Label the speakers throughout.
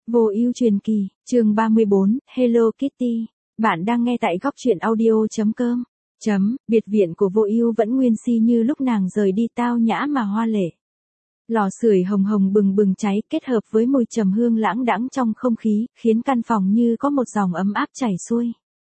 Speaker 1: Vô ưu truyền kỳ, chương 34, Hello Kitty. Bạn đang nghe tại góc truyện audio.com. Biệt viện của Vô ưu vẫn nguyên si như lúc nàng rời đi, tao nhã mà hoa lệ. Lò sưởi hồng hồng bừng bừng cháy kết hợp với mùi trầm hương lãng đãng trong không khí, khiến căn phòng như có một dòng ấm áp chảy xuôi.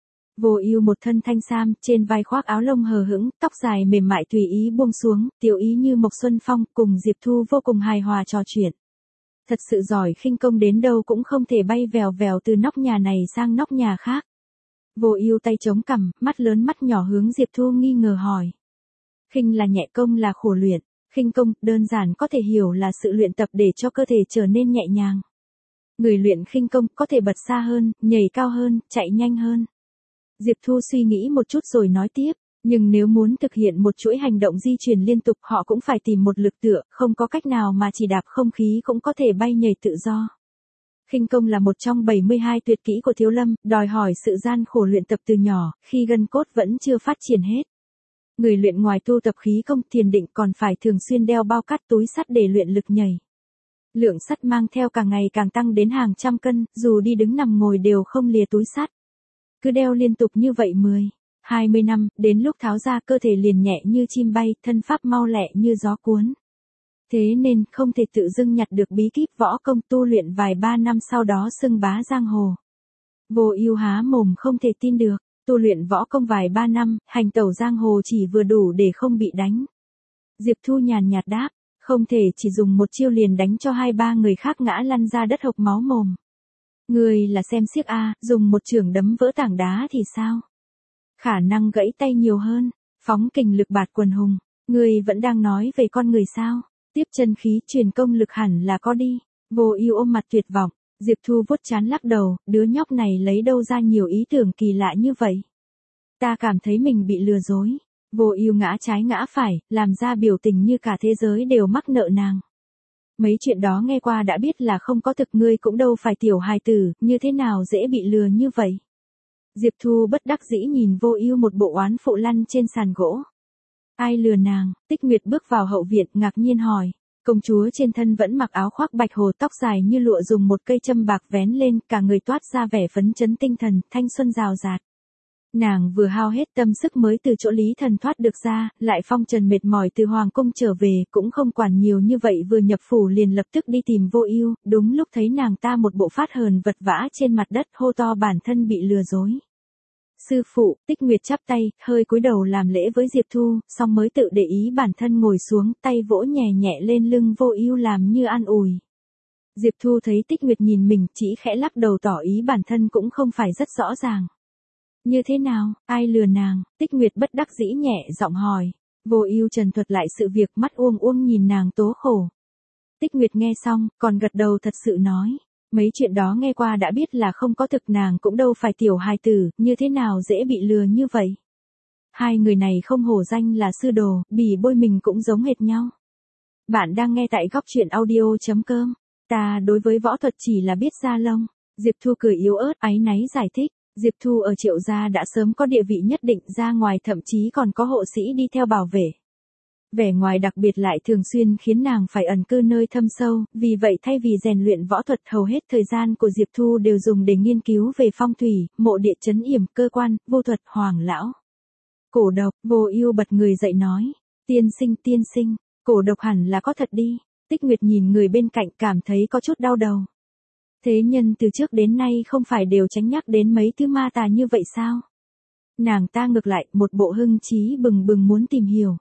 Speaker 1: Vô ưu một thân thanh sam, trên vai khoác áo lông hờ hững, tóc dài mềm mại tùy ý buông xuống, tiểu ý như mộc xuân phong, cùng Diệp Thu vô cùng hài hòa trò chuyện. Thật sự giỏi khinh công đến đâu cũng không thể bay vèo vèo từ nóc nhà này sang nóc nhà khác. Vô ưu tay chống cằm, mắt lớn mắt nhỏ hướng Diệp Thu nghi ngờ hỏi. Khinh là nhẹ, công là khổ luyện. Khinh công, đơn giản có thể hiểu là sự luyện tập để cho cơ thể trở nên nhẹ nhàng. Người luyện khinh công có thể bật xa hơn, nhảy cao hơn, chạy nhanh hơn. Diệp Thu suy nghĩ một chút rồi nói tiếp. Nhưng nếu muốn thực hiện một chuỗi hành động di chuyển liên tục, họ cũng phải tìm một lực tựa, không có cách nào mà chỉ đạp không khí cũng có thể bay nhảy tự do. Khinh công là một trong 72 tuyệt kỹ của Thiếu Lâm, đòi hỏi sự gian khổ luyện tập từ nhỏ, khi gân cốt vẫn chưa phát triển hết. Người luyện ngoài tu tập khí công, thiền định còn phải thường xuyên đeo bao cát túi sắt để luyện lực nhảy. Lượng sắt mang theo càng ngày càng tăng đến hàng trăm cân, dù đi đứng nằm ngồi đều không lìa túi sắt. Cứ đeo liên tục như vậy 20 năm, đến lúc tháo ra cơ thể liền nhẹ như chim bay, thân pháp mau lẹ như gió cuốn. Thế nên không thể tự dưng nhặt được bí kíp võ công, tu luyện vài ba năm sau đó xưng bá giang hồ. Vô ưu há mồm không thể tin được, tu luyện võ công vài ba năm, hành tẩu giang hồ chỉ vừa đủ để không bị đánh. Diệp Thu nhàn nhạt đáp, không thể chỉ dùng một chiêu liền đánh cho hai ba người khác ngã lăn ra đất hộc máu mồm. Người là xem xiếc a, dùng một chưởng đấm vỡ tảng đá thì sao? Khả năng gãy tay nhiều hơn, phóng kình lực bạt quần hùng. Người vẫn đang nói về con người sao? Tiếp chân khí truyền công lực hẳn là có đi. Vô ưu ôm mặt tuyệt vọng. Diệp Thu vuốt trán lắc đầu, đứa nhóc này lấy đâu ra nhiều ý tưởng kỳ lạ như vậy? Ta cảm thấy mình bị lừa dối. Vô ưu ngã trái ngã phải, làm ra biểu tình như cả thế giới đều mắc nợ nàng. Mấy chuyện đó nghe qua đã biết là không có thực, ngươi cũng đâu phải tiểu hài tử, như thế nào dễ bị lừa như vậy? Diệp Thu bất đắc dĩ nhìn Vô ưu một bộ oán phụ lăn trên sàn gỗ. Ai lừa nàng? Tích Nguyệt bước vào hậu viện ngạc nhiên hỏi. Công chúa trên thân vẫn mặc áo khoác bạch hồ, tóc dài như lụa dùng một cây châm bạc vén lên, cả người toát ra vẻ phấn chấn tinh thần, thanh xuân rào rạt. Nàng vừa hao hết tâm sức mới từ chỗ Lý Thần thoát được ra, lại phong trần mệt mỏi từ hoàng cung trở về, cũng không quản nhiều như vậy, vừa nhập phủ liền lập tức đi tìm Vô ưu. Đúng lúc thấy nàng ta một bộ phát hờn vật vã trên mặt đất, hô to bản thân bị lừa dối. Sư phụ, Tích Nguyệt chắp tay, hơi cúi đầu làm lễ với Diệp Thu, xong mới tự để ý bản thân ngồi xuống, tay vỗ nhẹ nhẹ lên lưng Vô ưu làm như an ủi. Diệp Thu thấy Tích Nguyệt nhìn mình, chỉ khẽ lắc đầu tỏ ý bản thân cũng không phải rất rõ ràng. Như thế nào, ai lừa nàng? Tích Nguyệt bất đắc dĩ nhẹ giọng hỏi. Vô ưu trần thuật lại sự việc, mắt uông uông nhìn nàng tố khổ. Tích Nguyệt nghe xong, còn gật đầu thật sự nói. Mấy chuyện đó nghe qua đã biết là không có thực, nàng cũng đâu phải tiểu hài tử, như thế nào dễ bị lừa như vậy? Hai người này không hổ danh là sư đồ, bỉ bôi mình cũng giống hệt nhau. Bạn đang nghe tại góc truyện audio.com. Ta đối với võ thuật chỉ là biết da lông. Diệp Thu cười yếu ớt, áy náy giải thích. Diệp Thu ở Triệu gia đã sớm có địa vị nhất định, ra ngoài thậm chí còn có hộ sĩ đi theo bảo vệ. Vẻ ngoài đặc biệt lại thường xuyên khiến nàng phải ẩn cư nơi thâm sâu, vì vậy thay vì rèn luyện võ thuật, hầu hết thời gian của Diệp Thu đều dùng để nghiên cứu về phong thủy, mộ địa trấn yểm, cơ quan, vô thuật, hoàng lão. Cổ độc. Vô ưu bật người dậy nói. Tiên sinh, cổ độc hẳn là có thật đi. Tích Nguyệt nhìn người bên cạnh cảm thấy có chút đau đầu. Thế nhân từ trước đến nay không phải đều tránh nhắc đến mấy thứ ma tà như vậy sao? Nàng ta ngược lại, một bộ hưng trí bừng bừng muốn tìm hiểu.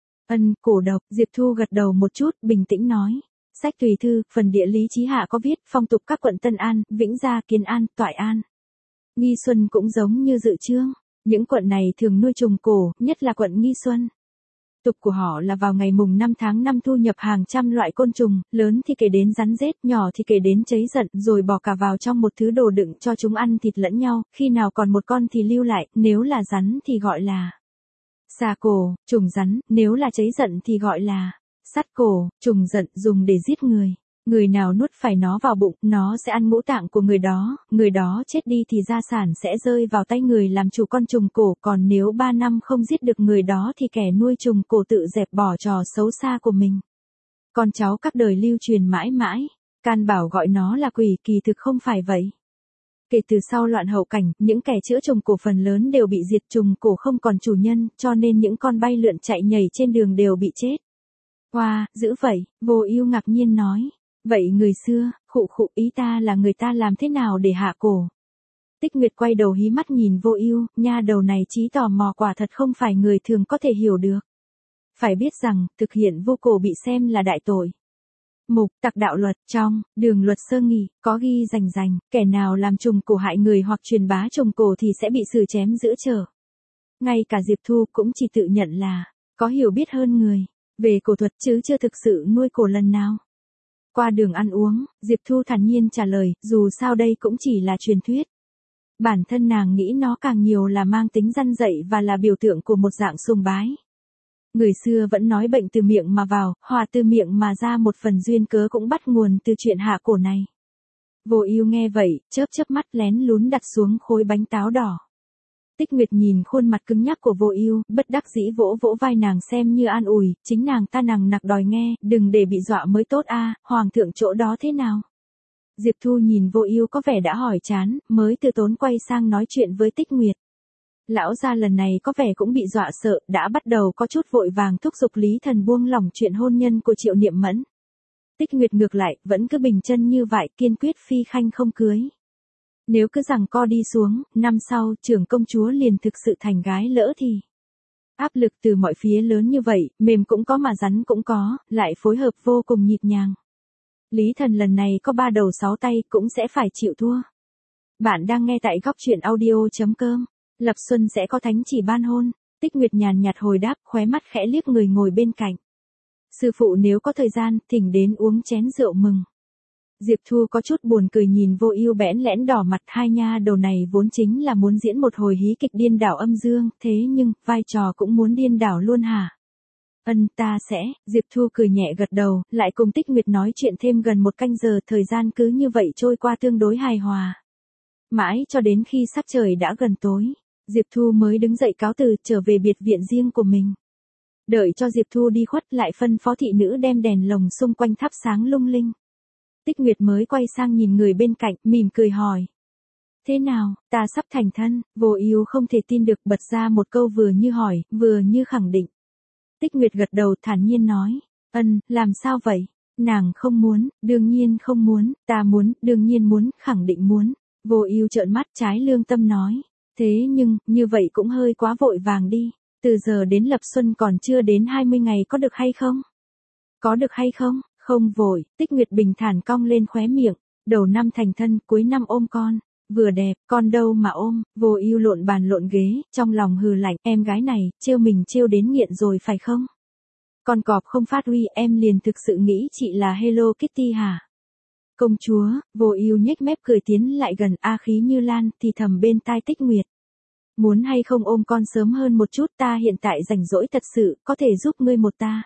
Speaker 1: Cổ độc. Diệp Thu gật đầu một chút, bình tĩnh nói. Sách tùy thư, phần địa lý chí hạ có viết, phong tục các quận Tân An, Vĩnh Gia, Kiến An, Toại An, Nghi Xuân cũng giống như Dự Chương. Những quận này thường nuôi trùng cổ, nhất là quận Nghi Xuân. Tục của họ là vào ngày mùng 5 tháng 5 thu nhập hàng trăm loại côn trùng, lớn thì kể đến rắn rết, nhỏ thì kể đến cháy giận, rồi bỏ cả vào trong một thứ đồ đựng cho chúng ăn thịt lẫn nhau, khi nào còn một con thì lưu lại, nếu là rắn thì gọi là xà cổ, trùng rắn, nếu là cháy giận thì gọi là sắt cổ, trùng giận, dùng để giết người. Người nào nuốt phải nó vào bụng, nó sẽ ăn ngũ tạng của người đó chết đi thì gia sản sẽ rơi vào tay người làm chủ con trùng cổ, còn nếu 3 năm không giết được người đó thì kẻ nuôi trùng cổ tự dẹp bỏ trò xấu xa của mình. Con cháu các đời lưu truyền mãi mãi. Can Bảo gọi nó là quỷ, kỳ thực không phải vậy. Kể từ sau loạn hậu cảnh, những kẻ chữa trùng cổ phần lớn đều bị diệt, trùng cổ không còn chủ nhân, cho nên những con bay lượn chạy nhảy trên đường đều bị chết. Wow, dữ vậy, Vô Ưu ngạc nhiên nói. Vậy người xưa, khụ khụ, ý ta là người ta làm thế nào để hạ cổ? Tích Nguyệt quay đầu hí mắt nhìn Vô Ưu, nha đầu này trí tò mò quả thật không phải người thường có thể hiểu được. Phải biết rằng, thực hiện vô cổ bị xem là đại tội. Mục Tặc đạo luật trong Đường luật sơ nghị có ghi rành, kẻ nào làm trùng cổ hại người hoặc truyền bá trùng cổ thì sẽ bị xử chém giữa chợ. Ngay cả Diệp Thu cũng chỉ tự nhận là có hiểu biết hơn người về cổ thuật chứ chưa thực sự nuôi cổ lần nào. Qua đường ăn uống, Diệp Thu thản nhiên trả lời, dù sao đây cũng chỉ là truyền thuyết. Bản thân nàng nghĩ nó càng nhiều là mang tính răn dạy và là biểu tượng của một dạng sùng bái. Người xưa vẫn nói bệnh từ miệng mà vào, hòa từ miệng mà ra, một phần duyên cớ cũng bắt nguồn từ chuyện hạ cổ này. Vô Ưu nghe vậy, chớp mắt lén lún đặt xuống khối bánh táo đỏ. Tích Nguyệt nhìn khuôn mặt cứng nhắc của Vô Ưu, bất đắc dĩ vỗ vỗ vai nàng xem như an ủi, chính nàng ta nằng nặc đòi nghe, đừng để bị dọa mới tốt a, hoàng thượng chỗ đó thế nào? Diệp Thu nhìn Vô Ưu có vẻ đã hỏi chán, mới từ tốn quay sang nói chuyện với Tích Nguyệt. Lão gia lần này có vẻ cũng bị dọa sợ, đã bắt đầu có chút vội vàng thúc giục Lý Thần buông lỏng chuyện hôn nhân của Triệu Niệm Mẫn. Tích Nguyệt ngược lại, vẫn cứ bình chân như vậy, kiên quyết phi khanh không cưới. Nếu cứ giằng co đi xuống, năm sau, trưởng công chúa liền thực sự thành gái lỡ thì. Áp lực từ mọi phía lớn như vậy, mềm cũng có mà rắn cũng có, lại phối hợp vô cùng nhịp nhàng. Lý Thần lần này có 3 đầu 6 tay, cũng sẽ phải chịu thua. Bạn đang nghe tại góc truyện audio.com. Lập Xuân sẽ có thánh chỉ ban hôn. Tích Nguyệt nhàn nhạt hồi đáp, khóe mắt khẽ liếc người ngồi bên cạnh. Sư phụ nếu có thời gian, thỉnh đến uống chén rượu mừng. Diệp Thu có chút buồn cười nhìn Vô Ưu bẽn lẽn đỏ mặt, hai nha đầu này vốn chính là muốn diễn một hồi hí kịch điên đảo âm dương, thế nhưng, vai trò cũng muốn điên đảo luôn hả? Ta sẽ, Diệp Thu cười nhẹ gật đầu, lại cùng Tích Nguyệt nói chuyện thêm gần 1 canh giờ, thời gian cứ như vậy trôi qua tương đối hài hòa. Mãi cho đến khi sắc trời đã gần tối, Diệp Thu mới đứng dậy cáo từ, trở về biệt viện riêng của mình. Đợi cho Diệp Thu đi khuất, lại phân phó thị nữ đem đèn lồng xung quanh thắp sáng lung linh. Tích Nguyệt mới quay sang nhìn người bên cạnh, mỉm cười hỏi. Thế nào, ta sắp thành thân? Vô Ưu không thể tin được, bật ra một câu vừa như hỏi, vừa như khẳng định. Tích Nguyệt gật đầu thản nhiên nói. Làm sao vậy? Nàng không muốn, đương nhiên không muốn, ta muốn, đương nhiên muốn, khẳng định muốn. Vô Ưu trợn mắt trái lương tâm nói. Thế nhưng, như vậy cũng hơi quá vội vàng đi. Từ giờ đến Lập Xuân còn chưa đến 20 ngày, có được hay không? Có được hay không? Không vội, Tích Nguyệt bình thản cong lên khóe miệng. Đầu năm thành thân, cuối năm ôm con. Vừa đẹp, con đâu mà ôm. Vô Ưu lộn bàn lộn ghế, trong lòng hừ lạnh, em gái này, trêu mình trêu đến nghiện rồi phải không? Con cọp không phát huy, em liền thực sự nghĩ chị là Hello Kitty hả? Công chúa, Vô Ưu nhếch mép cười tiến lại gần, a khí như lan, thì thầm bên tai Tích Nguyệt. Muốn hay không ôm con sớm hơn một chút, ta hiện tại rảnh rỗi thật sự, có thể giúp ngươi một ta.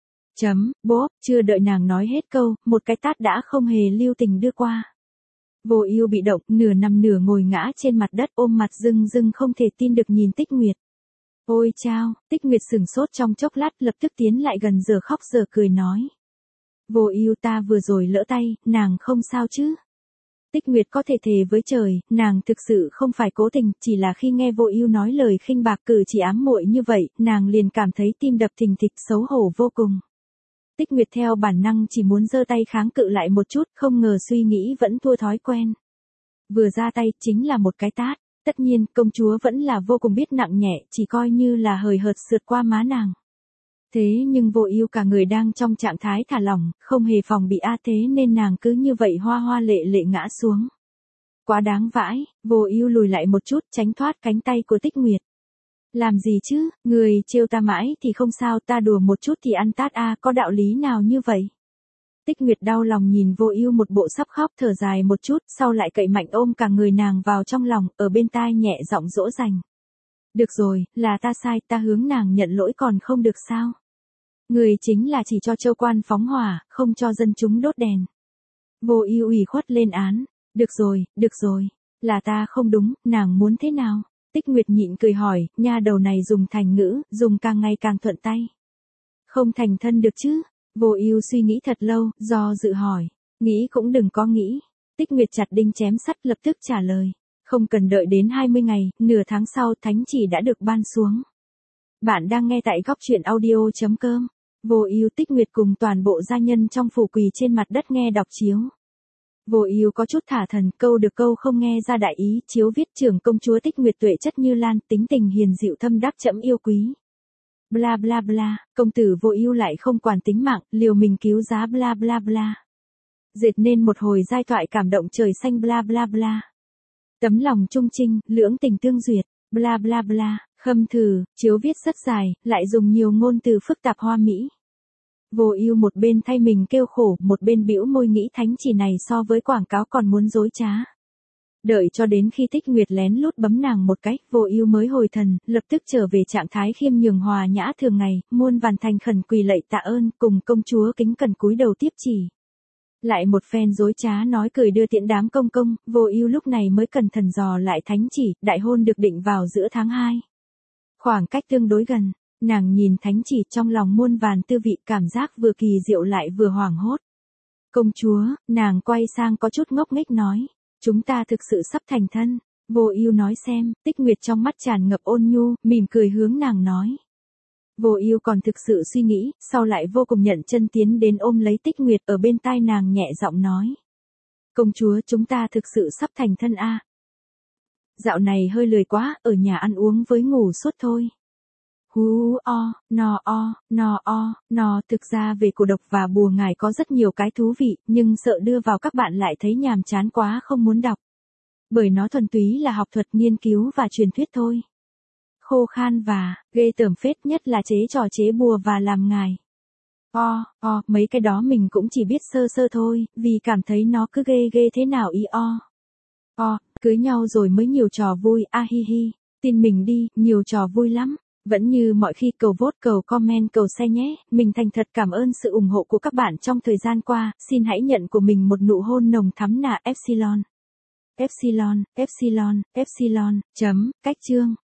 Speaker 1: Bốp, chưa đợi nàng nói hết câu, một cái tát đã không hề lưu tình đưa qua. Vô Ưu bị động, nửa nằm nửa ngồi ngã trên mặt đất, ôm mặt rưng rưng không thể tin được nhìn Tích Nguyệt. Ôi chao, Tích Nguyệt sững sốt trong chốc lát, lập tức tiến lại gần, giờ khóc giờ cười nói. Vô Ưu, ta vừa rồi lỡ tay, nàng không sao chứ? Tích Nguyệt có thể thề với trời, nàng thực sự không phải cố tình, chỉ là khi nghe Vô Ưu nói lời khinh bạc cử chỉ ám muội như vậy, nàng liền cảm thấy tim đập thình thịch, xấu hổ vô cùng. Tích Nguyệt theo bản năng chỉ muốn giơ tay kháng cự lại một chút, không ngờ suy nghĩ vẫn thua thói quen. Vừa ra tay, chính là một cái tát. Tất nhiên, công chúa vẫn là vô cùng biết nặng nhẹ, chỉ coi như là hời hợt sượt qua má nàng. Thế nhưng Vô Ưu cả người đang trong trạng thái thả lỏng, không hề phòng bị thế nên nàng cứ như vậy hoa hoa lệ lệ ngã xuống. Quá đáng vãi, Vô Ưu lùi lại một chút, tránh thoát cánh tay của Tích Nguyệt. Làm gì chứ, người trêu ta mãi thì không sao, ta đùa một chút thì ăn tát có đạo lý nào như vậy? Tích Nguyệt đau lòng nhìn Vô Ưu một bộ sắp khóc, thở dài một chút, sau lại cậy mạnh ôm cả người nàng vào trong lòng, ở bên tai nhẹ giọng dỗ dành. Được rồi, là ta sai, ta hướng nàng nhận lỗi còn không được sao? Người chính là chỉ cho châu quan phóng hỏa, không cho dân chúng đốt đèn. Vô Ưu ủy khuất lên án. Được rồi, là ta không đúng, nàng muốn thế nào? Tích Nguyệt nhịn cười hỏi, nha đầu này dùng thành ngữ, dùng càng ngày càng thuận tay. Không thành thân được chứ? Vô Ưu suy nghĩ thật lâu, do dự hỏi. Nghĩ cũng đừng có nghĩ. Tích Nguyệt chặt đinh chém sắt lập tức trả lời. Không cần đợi đến 20 ngày, nửa tháng sau thánh chỉ đã được ban xuống. Bạn đang nghe tại góc chuyện audio.com. Vô Ưu Tích Nguyệt cùng toàn bộ gia nhân trong phủ quỳ trên mặt đất nghe đọc chiếu. Vô Ưu có chút thả thần, câu được câu không nghe ra đại ý, chiếu viết trưởng công chúa Tích Nguyệt tuệ chất như lan, tính tình hiền dịu thâm đắc trẫm yêu quý. Bla bla bla, công tử Vô Ưu lại không quản tính mạng, liều mình cứu giá bla bla bla. Dệt nên một hồi giai thoại cảm động trời xanh bla bla bla. Tấm lòng trung trinh, lưỡng tình tương duyệt, bla bla bla, khâm thử, chiếu viết rất dài, lại dùng nhiều ngôn từ phức tạp hoa mỹ. Vô Ưu một bên thay mình kêu khổ, một bên bĩu môi nghĩ thánh chỉ này so với quảng cáo còn muốn dối trá. Đợi cho đến khi Tích Nguyệt lén lút bấm nàng một cái, Vô Ưu mới hồi thần, lập tức trở về trạng thái khiêm nhường hòa nhã thường ngày, muôn vàn thành khẩn quỳ lạy tạ ơn, cùng công chúa kính cẩn cúi đầu tiếp chỉ. Lại một phen dối trá nói cười đưa tiễn đám công công, Vô Ưu lúc này mới cẩn thận dò lại thánh chỉ, đại hôn được định vào giữa tháng 2. Khoảng cách tương đối gần, nàng nhìn thánh chỉ trong lòng muôn vàn tư vị, cảm giác vừa kỳ diệu lại vừa hoảng hốt. Công chúa, nàng quay sang có chút ngốc nghếch nói, chúng ta thực sự sắp thành thân. Vô Ưu nói xem, Tích Nguyệt trong mắt tràn ngập ôn nhu, mỉm cười hướng nàng nói. Vô Ưu còn thực sự suy nghĩ, sau lại vô cùng nhận chân tiến đến ôm lấy Tích Nguyệt ở bên tai nàng nhẹ giọng nói. Công chúa chúng ta thực sự sắp thành thân a. Dạo này hơi lười quá, ở nhà ăn uống với ngủ suốt thôi. Hú no, thực ra về cổ độc và bùa ngải có rất nhiều cái thú vị, nhưng sợ đưa vào các bạn lại thấy nhàm chán quá không muốn đọc. Bởi nó thuần túy là học thuật nghiên cứu và truyền thuyết thôi. Khô khan và, ghê tởm phết, nhất là chế trò chế bùa và làm ngải. Mấy cái đó mình cũng chỉ biết sơ sơ thôi, vì cảm thấy nó cứ ghê ghê thế nào cưới nhau rồi mới nhiều trò vui, hi hi, tin mình đi, nhiều trò vui lắm. Vẫn như mọi khi cầu vote, cầu comment, cầu share nhé, mình thành thật cảm ơn sự ủng hộ của các bạn trong thời gian qua, xin hãy nhận của mình một nụ hôn nồng thắm nà Epsilon. Cách chương.